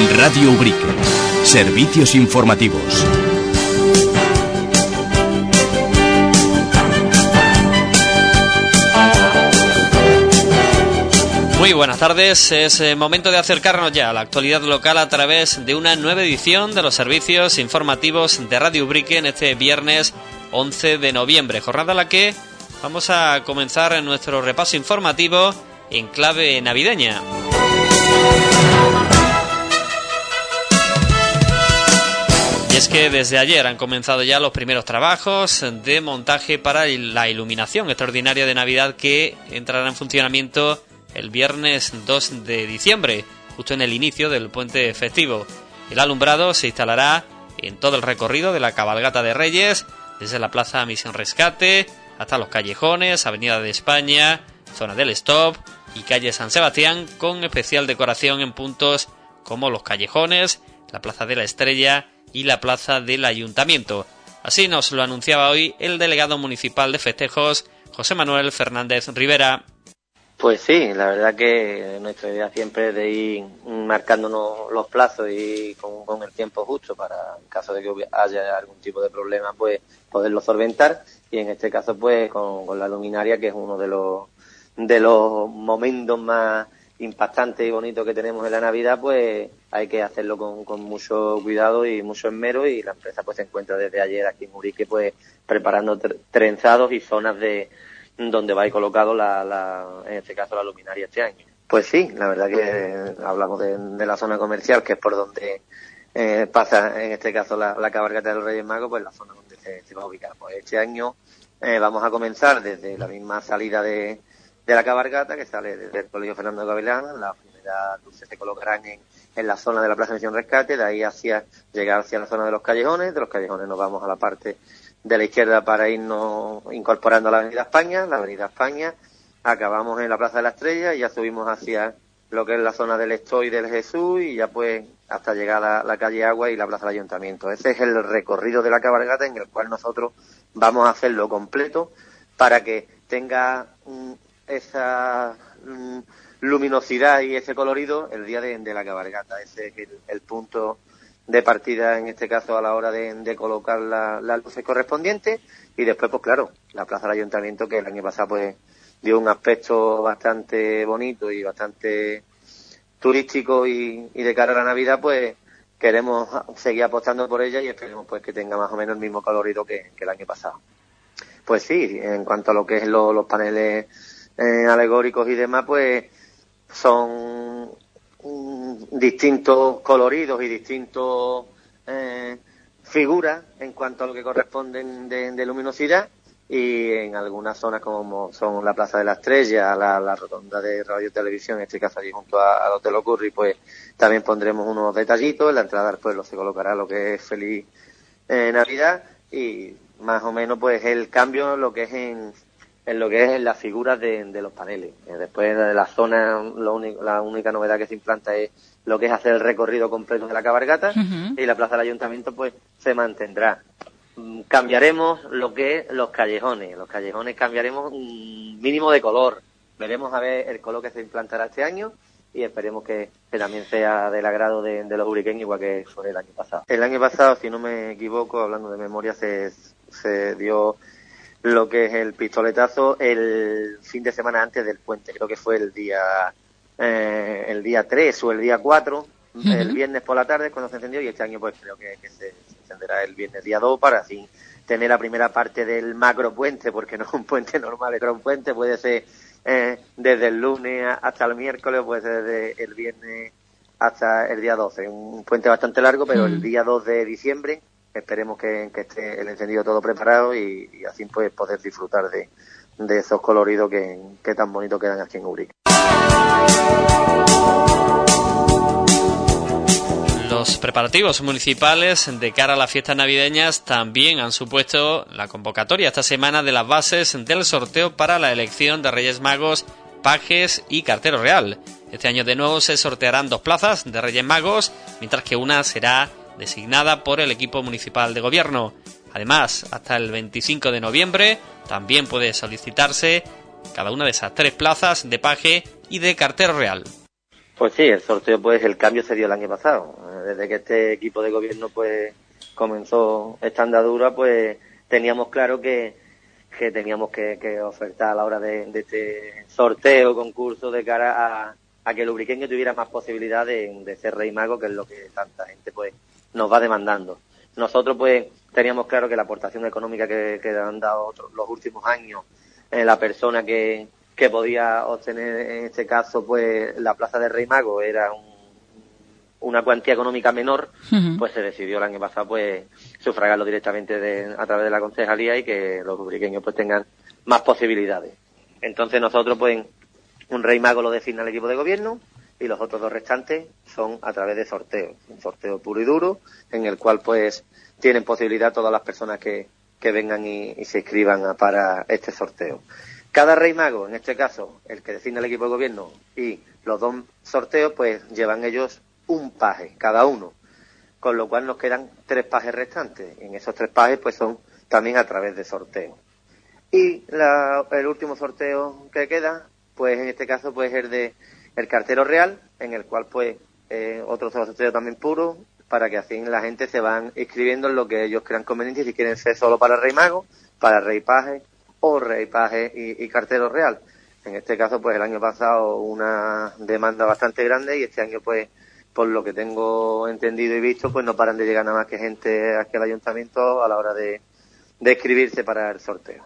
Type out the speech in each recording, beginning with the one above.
Radio Ubrique. Servicios informativos. Muy buenas tardes, es momento de acercarnos ya a la actualidad local a través de una nueva edición de los servicios informativos de Radio Ubrique en este viernes 11 de noviembre, jornada en la que vamos a comenzar nuestro repaso informativo en clave navideña. Y es que desde ayer han comenzado ya los primeros trabajos de montaje para la iluminación extraordinaria de Navidad que entrará en funcionamiento el viernes 2 de diciembre, justo en el inicio del puente festivo. El alumbrado se instalará en todo el recorrido de la cabalgata de Reyes, desde la Plaza Misión Rescate hasta los callejones, Avenida de España, zona del Stop y calle San Sebastián, con especial decoración en puntos como los callejones, la Plaza de la Estrella y la Plaza del Ayuntamiento. Así nos lo anunciaba hoy el delegado municipal de festejos, José Manuel Fernández Rivera. Pues sí, la verdad que nuestra idea siempre es de ir marcándonos los plazos y con el tiempo justo para, en caso de que haya algún tipo de problema, pues poderlo solventar. Y en este caso, pues con la luminaria, que es uno de los momentos más impactantes y bonitos que tenemos en la Navidad, pues hay que hacerlo con mucho cuidado y mucho esmero. Y la empresa pues se encuentra desde ayer aquí en Ubrique, pues preparando trenzados y zonas de donde va a ir colocado en este caso la luminaria este año. Pues sí, la verdad que hablamos de la zona comercial, que es por donde pasa en este caso la cabalgata de los Reyes Magos, pues la zona donde se va a ubicar. Pues este año vamos a comenzar desde la misma salida de la cabalgata, que sale desde el Colegio Fernando de Gavilán. Las primeras luces se colocarán en la zona de la Plaza Misión Rescate, de ahí llegar hacia la zona de los callejones nos vamos a la parte de la izquierda para irnos incorporando a la Avenida España, acabamos en la Plaza de la Estrella y ya subimos hacia lo que es la zona del Estoy del Jesús y ya pues hasta llegar a la calle Agua y la Plaza del Ayuntamiento. Ese es el recorrido de la cabalgata en el cual nosotros vamos a hacerlo completo para que tenga esa luminosidad y ese colorido el día de la cabalgata. Ese es el punto de partida, en este caso, a la hora de colocar las luces correspondientes. Y después, pues claro, la Plaza del Ayuntamiento, que el año pasado pues dio un aspecto bastante bonito y bastante turístico y de cara a la Navidad, pues queremos seguir apostando por ella y esperemos pues que tenga más o menos el mismo colorido que el año pasado. Pues sí, en cuanto a lo que es los paneles alegóricos y demás, pues son distintos coloridos y distintos figuras en cuanto a lo que corresponden de luminosidad, y en algunas zonas como son la Plaza de la Estrella, la rotonda de Radio y Televisión, en este caso allí junto al Hotel Ocurri, pues también pondremos unos detallitos. En la entrada pues se colocará lo que es Feliz Navidad, y más o menos pues el cambio lo que es en lo que es las figuras de los paneles. Después de la zona, la única novedad que se implanta es lo que es hacer el recorrido completo de la cabalgata. Uh-huh. Y la Plaza del Ayuntamiento pues se mantendrá. Cambiaremos lo que es los callejones. Los callejones cambiaremos un mínimo de color. Veremos a ver el color que se implantará este año y esperemos que también sea del agrado de los ubriqueños, igual que fue el año pasado. El año pasado, si no me equivoco, hablando de memoria, se dio lo que es el pistoletazo el fin de semana antes del puente. Creo que fue el día 3 o el día 4, uh-huh. El viernes por la tarde cuando se encendió, y este año pues creo que se encenderá el viernes día 2 para así tener la primera parte del macro puente, porque no es un puente normal, es un puente, puede ser desde el lunes hasta el miércoles, puede ser desde el viernes hasta el día 12, un puente bastante largo, pero el día 2 de diciembre esperemos que esté el encendido todo preparado y así pues poder disfrutar de esos coloridos que tan bonitos quedan aquí en Ubrique. Los preparativos municipales de cara a las fiestas navideñas también han supuesto la convocatoria esta semana de las bases del sorteo para la elección de Reyes Magos, Pajes y Cartero Real. Este año de nuevo se sortearán 2 plazas de Reyes Magos, mientras que una será designada por el equipo municipal de gobierno. Además, hasta el 25 de noviembre también puede solicitarse cada una de esas 3 plazas de paje y de cartero real. Pues sí, el sorteo, pues el cambio se dio el año pasado. Desde que este equipo de gobierno pues comenzó esta andadura, pues teníamos claro que teníamos que ofertar a la hora de este sorteo, concurso, de cara a que el Ubriqueño tuviera más posibilidad de ser rey mago, que es lo que tanta gente pues nos va demandando. Nosotros pues teníamos claro que la aportación económica que han dado los últimos años, la persona que podía obtener en este caso pues la plaza de rey mago era una cuantía económica menor, pues se decidió el año pasado pues sufragarlo directamente a través de la concejalía y que los ubriqueños pues tengan más posibilidades. Entonces nosotros pues un rey mago lo designa el equipo de gobierno y los otros 2 restantes son a través de sorteo, un sorteo puro y duro en el cual pues tienen posibilidad todas las personas que vengan y se inscriban para este sorteo. Cada rey mago, en este caso el que designa el equipo de gobierno y los 2 sorteos, pues llevan ellos un paje cada uno, con lo cual nos quedan 3 pajes restantes. En esos 3 pajes pues son también a través de sorteo. Y el último sorteo que queda, pues en este caso pues es el cartero real, en el cual pues otro sorteo también puro, para que así la gente se van inscribiendo en lo que ellos crean conveniente, si quieren ser solo para rey mago, para rey paje o rey paje y cartero real. En este caso pues el año pasado una demanda bastante grande y este año pues por lo que tengo entendido y visto pues no paran de llegar nada más que gente aquí al ayuntamiento a la hora de inscribirse para el sorteo.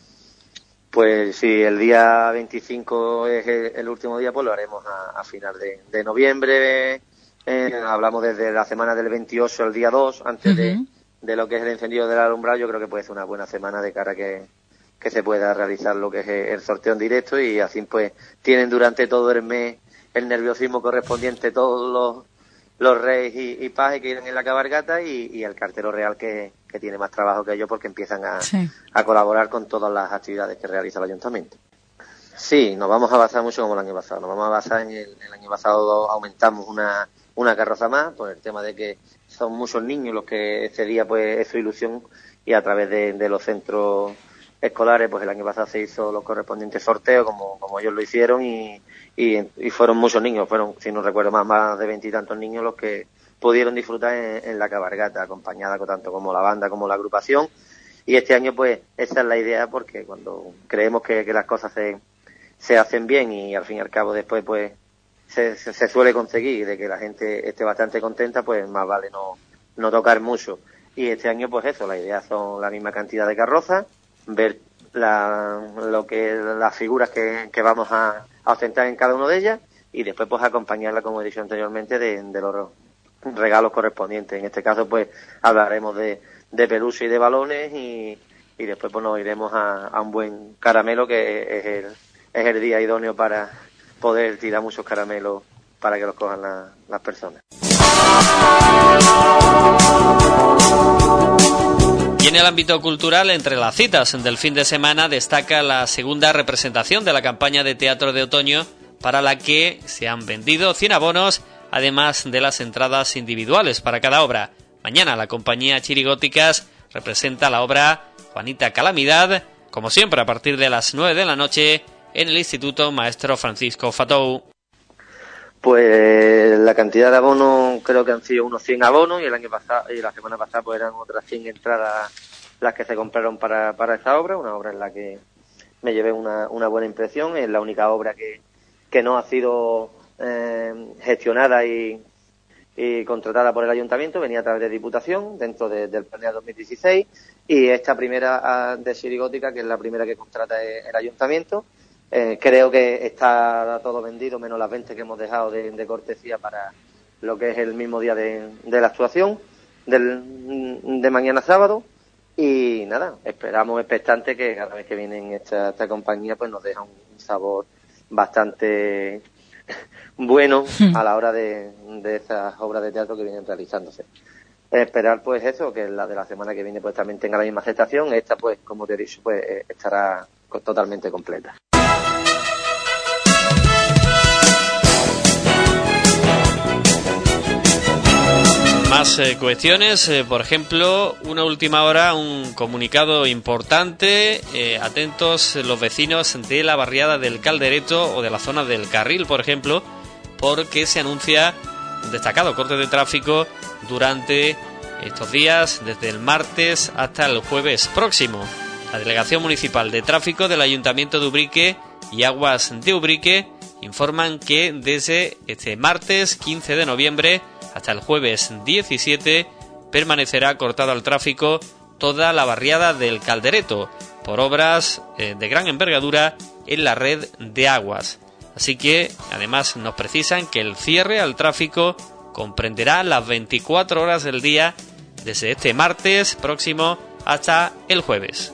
Pues si el día 25 es el último día, pues lo haremos a final de noviembre. Hablamos desde la semana del 28 al día 2, antes de lo que es el encendido del alumbrado. Yo creo que puede ser una buena semana de cara que se pueda realizar lo que es el sorteo en directo, y así pues tienen durante todo el mes el nerviosismo correspondiente todos los reyes y pajes que irán en la cabalgata y el cartero real que tiene más trabajo que ellos porque empiezan a colaborar con todas las actividades que realiza el ayuntamiento. Sí, nos vamos a basar mucho como el año pasado. Nos vamos a basar en el año pasado aumentamos una carroza más por el tema de que son muchos niños los que ese día pues es su ilusión, y a través de los centros escolares pues el año pasado se hizo los correspondientes sorteos como ellos lo hicieron y fueron muchos niños, fueron, si no recuerdo más de 20 y tantos niños los que pudieron disfrutar en la cabalgata, acompañada tanto como la banda como la agrupación. Y este año pues esa es la idea, porque cuando creemos que las cosas se hacen bien y al fin y al cabo después pues se suele conseguir de que la gente esté bastante contenta, pues más vale no tocar mucho. Y este año pues eso, la idea son la misma cantidad de carrozas, ver lo que las figuras que vamos a ostentar en cada una de ellas, y después pues acompañarla, como he dicho anteriormente, de los regalos correspondientes. En este caso pues hablaremos de peluche y de balones, y después pues nos iremos a un buen caramelo, que es el día idóneo para poder tirar muchos caramelos para que los cojan las personas. Y en el ámbito cultural, entre las citas del fin de semana, destaca la segunda representación de la campaña de teatro de otoño, para la que se han vendido 100 abonos, además de las entradas individuales para cada obra. Mañana la compañía Chirigóticas representa la obra Juanita Calamidad, como siempre a partir de las 9 de la noche, en el Instituto Maestro Francisco Fatou. Pues la cantidad de abonos creo que han sido unos 100 abonos, y el año pasado y la semana pasada pues eran otras 100 entradas las que se compraron para esta obra, una obra en la que me llevé una buena impresión. Es la única obra que no ha sido gestionada y contratada por el ayuntamiento, venía a través de Diputación dentro del Planea 2016, y esta primera de Chirigótica, que es la primera que contrata el ayuntamiento. Creo que está todo vendido, menos las 20 que hemos dejado de cortesía para lo que es el mismo día de la actuación de mañana sábado. Y nada, esperamos expectantes que cada vez que vienen esta compañía pues nos deja un sabor bastante bueno a la hora de esas obras de teatro que vienen realizándose. Esperar pues eso, que la de la semana que viene pues también tenga la misma aceptación. Esta pues, como te he dicho, pues estará totalmente completa. Más cuestiones, por ejemplo, una última hora, un comunicado importante, atentos los vecinos de la barriada del Caldereto o de la zona del Carril, por ejemplo, porque se anuncia un destacado corte de tráfico durante estos días, desde el martes hasta el jueves próximo. La Delegación Municipal de Tráfico del Ayuntamiento de Ubrique y Aguas de Ubrique informan que desde este martes 15 de noviembre hasta el jueves 17 permanecerá cortado al tráfico toda la barriada del Caldereto por obras de gran envergadura en la red de aguas. Así que, además, nos precisan que el cierre al tráfico comprenderá las 24 horas del día desde este martes próximo hasta el jueves.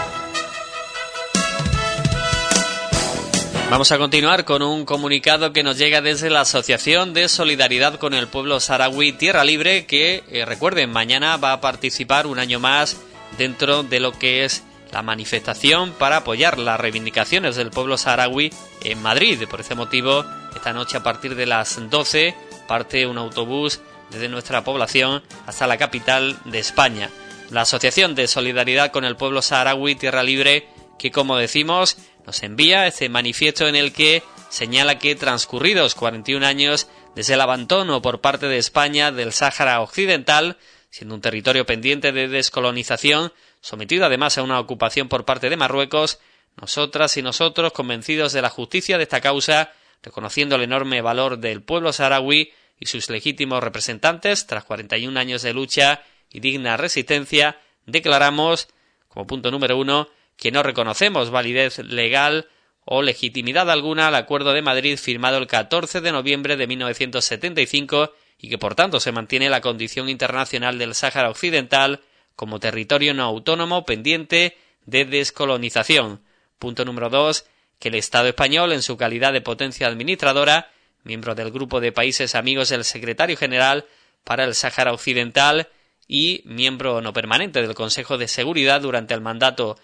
Vamos a continuar con un comunicado que nos llega desde la Asociación de Solidaridad con el Pueblo Saharaui Tierra Libre, que, recuerden, mañana va a participar un año más dentro de lo que es la manifestación para apoyar las reivindicaciones del pueblo saharaui en Madrid. Por ese motivo, esta noche a partir de las 12 parte un autobús desde nuestra población hasta la capital de España. La Asociación de Solidaridad con el Pueblo Saharaui Tierra Libre, que como decimos, nos envía este manifiesto en el que señala que transcurridos 41 años desde el abandono por parte de España del Sáhara Occidental, siendo un territorio pendiente de descolonización, sometido además a una ocupación por parte de Marruecos, nosotras y nosotros, convencidos de la justicia de esta causa, reconociendo el enorme valor del pueblo saharaui y sus legítimos representantes, tras 41 años de lucha y digna resistencia, declaramos, como punto número 1, que no reconocemos validez legal o legitimidad alguna al Acuerdo de Madrid firmado el 14 de noviembre de 1975 y que por tanto se mantiene la condición internacional del Sáhara Occidental como territorio no autónomo pendiente de descolonización. Punto número 2, que el Estado español, en su calidad de potencia administradora, miembro del grupo de países amigos del Secretario General para el Sáhara Occidental y miembro no permanente del Consejo de Seguridad durante el mandato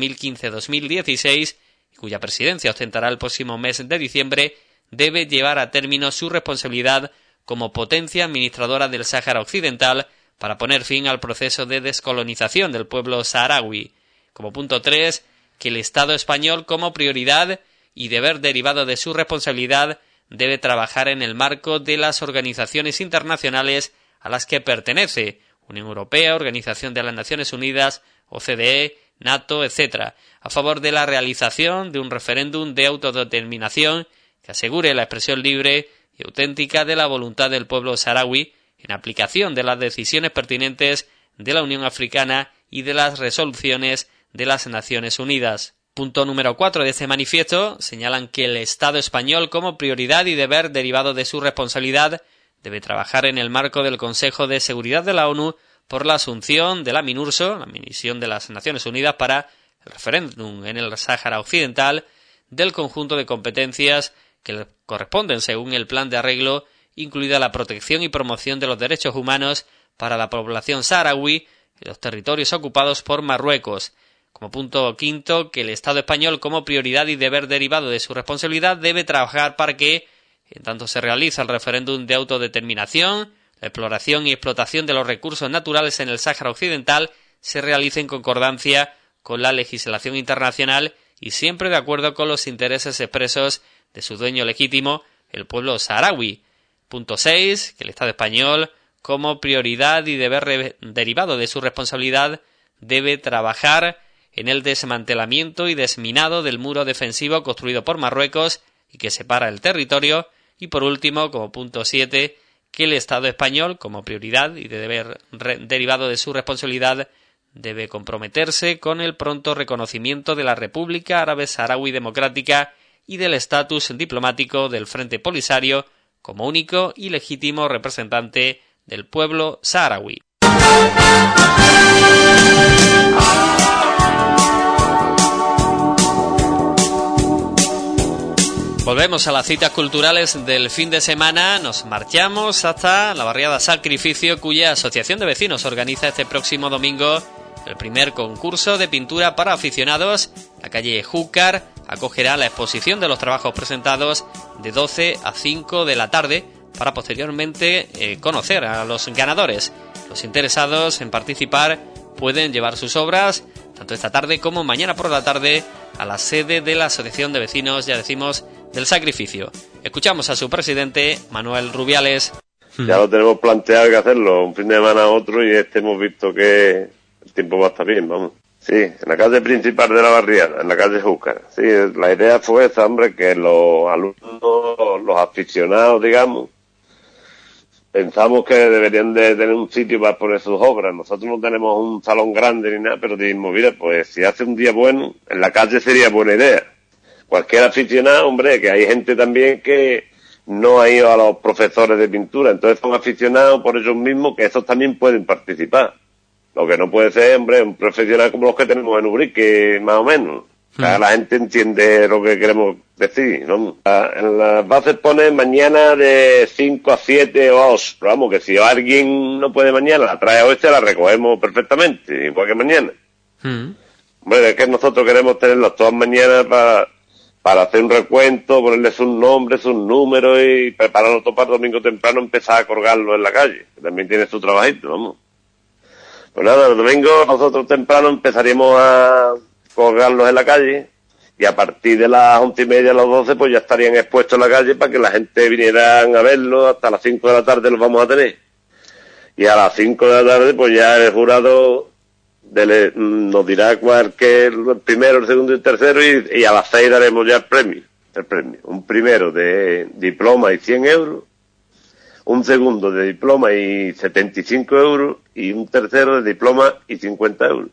2015-2016, y cuya presidencia ostentará el próximo mes de diciembre, debe llevar a término su responsabilidad como potencia administradora del Sáhara Occidental para poner fin al proceso de descolonización del pueblo saharaui. Como punto 3, que el Estado español, como prioridad y deber derivado de su responsabilidad, debe trabajar en el marco de las organizaciones internacionales a las que pertenece, Unión Europea, Organización de las Naciones Unidas, OCDE, NATO, etc., a favor de la realización de un referéndum de autodeterminación que asegure la expresión libre y auténtica de la voluntad del pueblo saharaui en aplicación de las decisiones pertinentes de la Unión Africana y de las resoluciones de las Naciones Unidas. Punto número 4 de este manifiesto señalan que el Estado español, como prioridad y deber derivado de su responsabilidad, debe trabajar en el marco del Consejo de Seguridad de la ONU por la asunción de la MINURSO, la Misión de las Naciones Unidas para el referéndum en el Sáhara Occidental, del conjunto de competencias que le corresponden según el plan de arreglo, incluida la protección y promoción de los derechos humanos para la población saharaui en los territorios ocupados por Marruecos. Como punto 5, que el Estado español, como prioridad y deber derivado de su responsabilidad, debe trabajar para que, en tanto se realiza el referéndum de autodeterminación, la exploración y explotación de los recursos naturales en el Sáhara Occidental se realice en concordancia con la legislación internacional y siempre de acuerdo con los intereses expresos de su dueño legítimo, el pueblo saharaui. Punto 6, que el Estado español, como prioridad y deber derivado de su responsabilidad, debe trabajar en el desmantelamiento y desminado del muro defensivo construido por Marruecos y que separa el territorio. Y por último, como punto 7, que el Estado español, como prioridad y de deber derivado de su responsabilidad, debe comprometerse con el pronto reconocimiento de la República Árabe Saharaui Democrática y del estatus diplomático del Frente Polisario como único y legítimo representante del pueblo saharaui. Volvemos a las citas culturales del fin de semana. Nos marchamos hasta la barriada Sacrificio, cuya asociación de vecinos organiza este próximo domingo el primer concurso de pintura para aficionados. La calle Júcar acogerá la exposición de los trabajos presentados de 12 a 5 de la tarde para posteriormente conocer a los ganadores. Los interesados en participar pueden llevar sus obras tanto esta tarde como mañana por la tarde a la sede de la asociación de vecinos, ya decimos, del Sacrificio. Escuchamos a su presidente, Manuel Rubiales. Ya lo tenemos planteado que hacerlo un fin de semana a otro y hemos visto que el tiempo va a estar bien, vamos. Sí, en la calle principal de la barriada, en la calle Júcar. Sí, la idea fue esa, hombre, que los alumnos, los aficionados, digamos, pensamos que deberían de tener un sitio para poner sus obras. Nosotros no tenemos un salón grande ni nada, pero dijimos, mira, pues si hace un día bueno, en la calle sería buena idea. Cualquier aficionado, hombre, que hay gente también que no ha ido a los profesores de pintura, entonces son aficionados por ellos mismos que esos también pueden participar. Lo que no puede ser, hombre, un profesional como los que tenemos en Ubrique, más o menos. La gente entiende lo que queremos decir, ¿no? En las bases pone mañana de 5 a 7 o a 8. Pero vamos, que si alguien no puede mañana, la trae hoy, se la recogemos perfectamente, igual que mañana. Hombre, es que nosotros queremos tenerlos todas mañanas para hacer un recuento, ponerle sus nombres, sus números y prepararlo todo para domingo temprano, empezar a colgarlo en la calle, que también tiene su trabajito, vamos. Pues nada, el domingo nosotros temprano empezaríamos a colgarlos en la calle y a partir de las 11:30 a las 12 pues ya estarían expuestos en la calle para que la gente viniera a verlos. Hasta las 5 de la tarde los vamos a tener. Y a las 5 de la tarde pues ya el jurado nos dirá cuál que es el primero, el segundo y el tercero y a las 6 daremos ya el premio. Un primero de diploma y 100 euros. Un segundo de diploma y 75 euros y un tercero de diploma y 50 euros.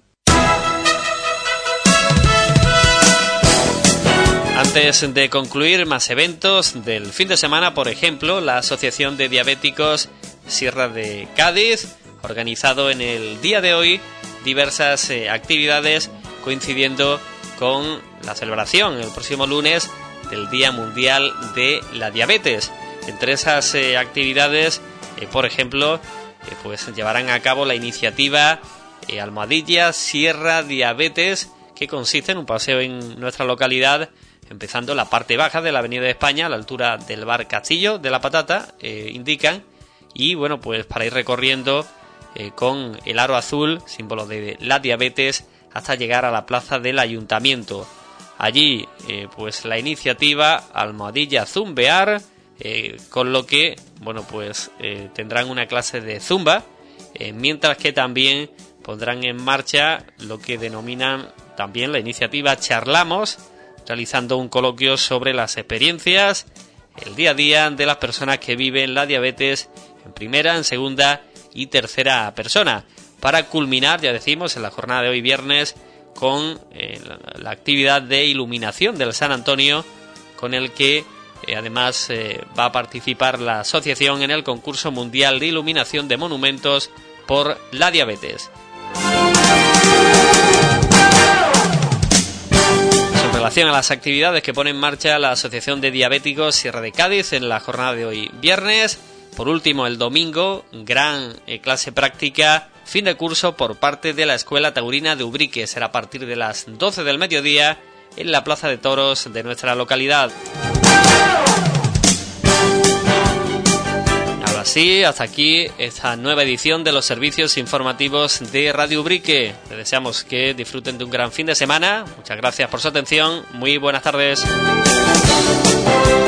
Antes de concluir, más eventos del fin de semana, por ejemplo, la Asociación de Diabéticos Sierra de Cádiz, organizado en el día de hoy diversas actividades coincidiendo con la celebración el próximo lunes del Día Mundial de la Diabetes. Entre esas actividades, por ejemplo, pues llevarán a cabo la iniciativa Almohadilla Sierra Diabetes, que consiste en un paseo en nuestra localidad, empezando la parte baja de la Avenida de España, a la altura del bar Castillo de la Patata, indican, y bueno, pues para ir recorriendo con el aro azul, símbolo de la diabetes, hasta llegar a la plaza del Ayuntamiento. Allí, pues la iniciativa Almohadilla Zumbear, con lo que, bueno, pues tendrán una clase de zumba, mientras que también pondrán en marcha lo que denominan también la iniciativa Charlamos, realizando un coloquio sobre las experiencias, el día a día de las personas que viven la diabetes en primera, en segunda y tercera persona, para culminar, ya decimos, en la jornada de hoy viernes con la actividad de iluminación del San Antonio, con el que además va a participar la asociación en el concurso mundial de iluminación de monumentos por la diabetes. En relación a las actividades que pone en marcha la Asociación de Diabéticos Sierra de Cádiz en la jornada de hoy viernes, por último el domingo, gran clase práctica, fin de curso por parte de la Escuela Taurina de Ubrique. Será a partir de las 12 del mediodía en la Plaza de Toros de nuestra localidad. Ahora sí, hasta aquí esta nueva edición de los servicios informativos de Radio Ubrique. Les deseamos que disfruten de un gran fin de semana. Muchas gracias por su atención. Muy buenas tardes.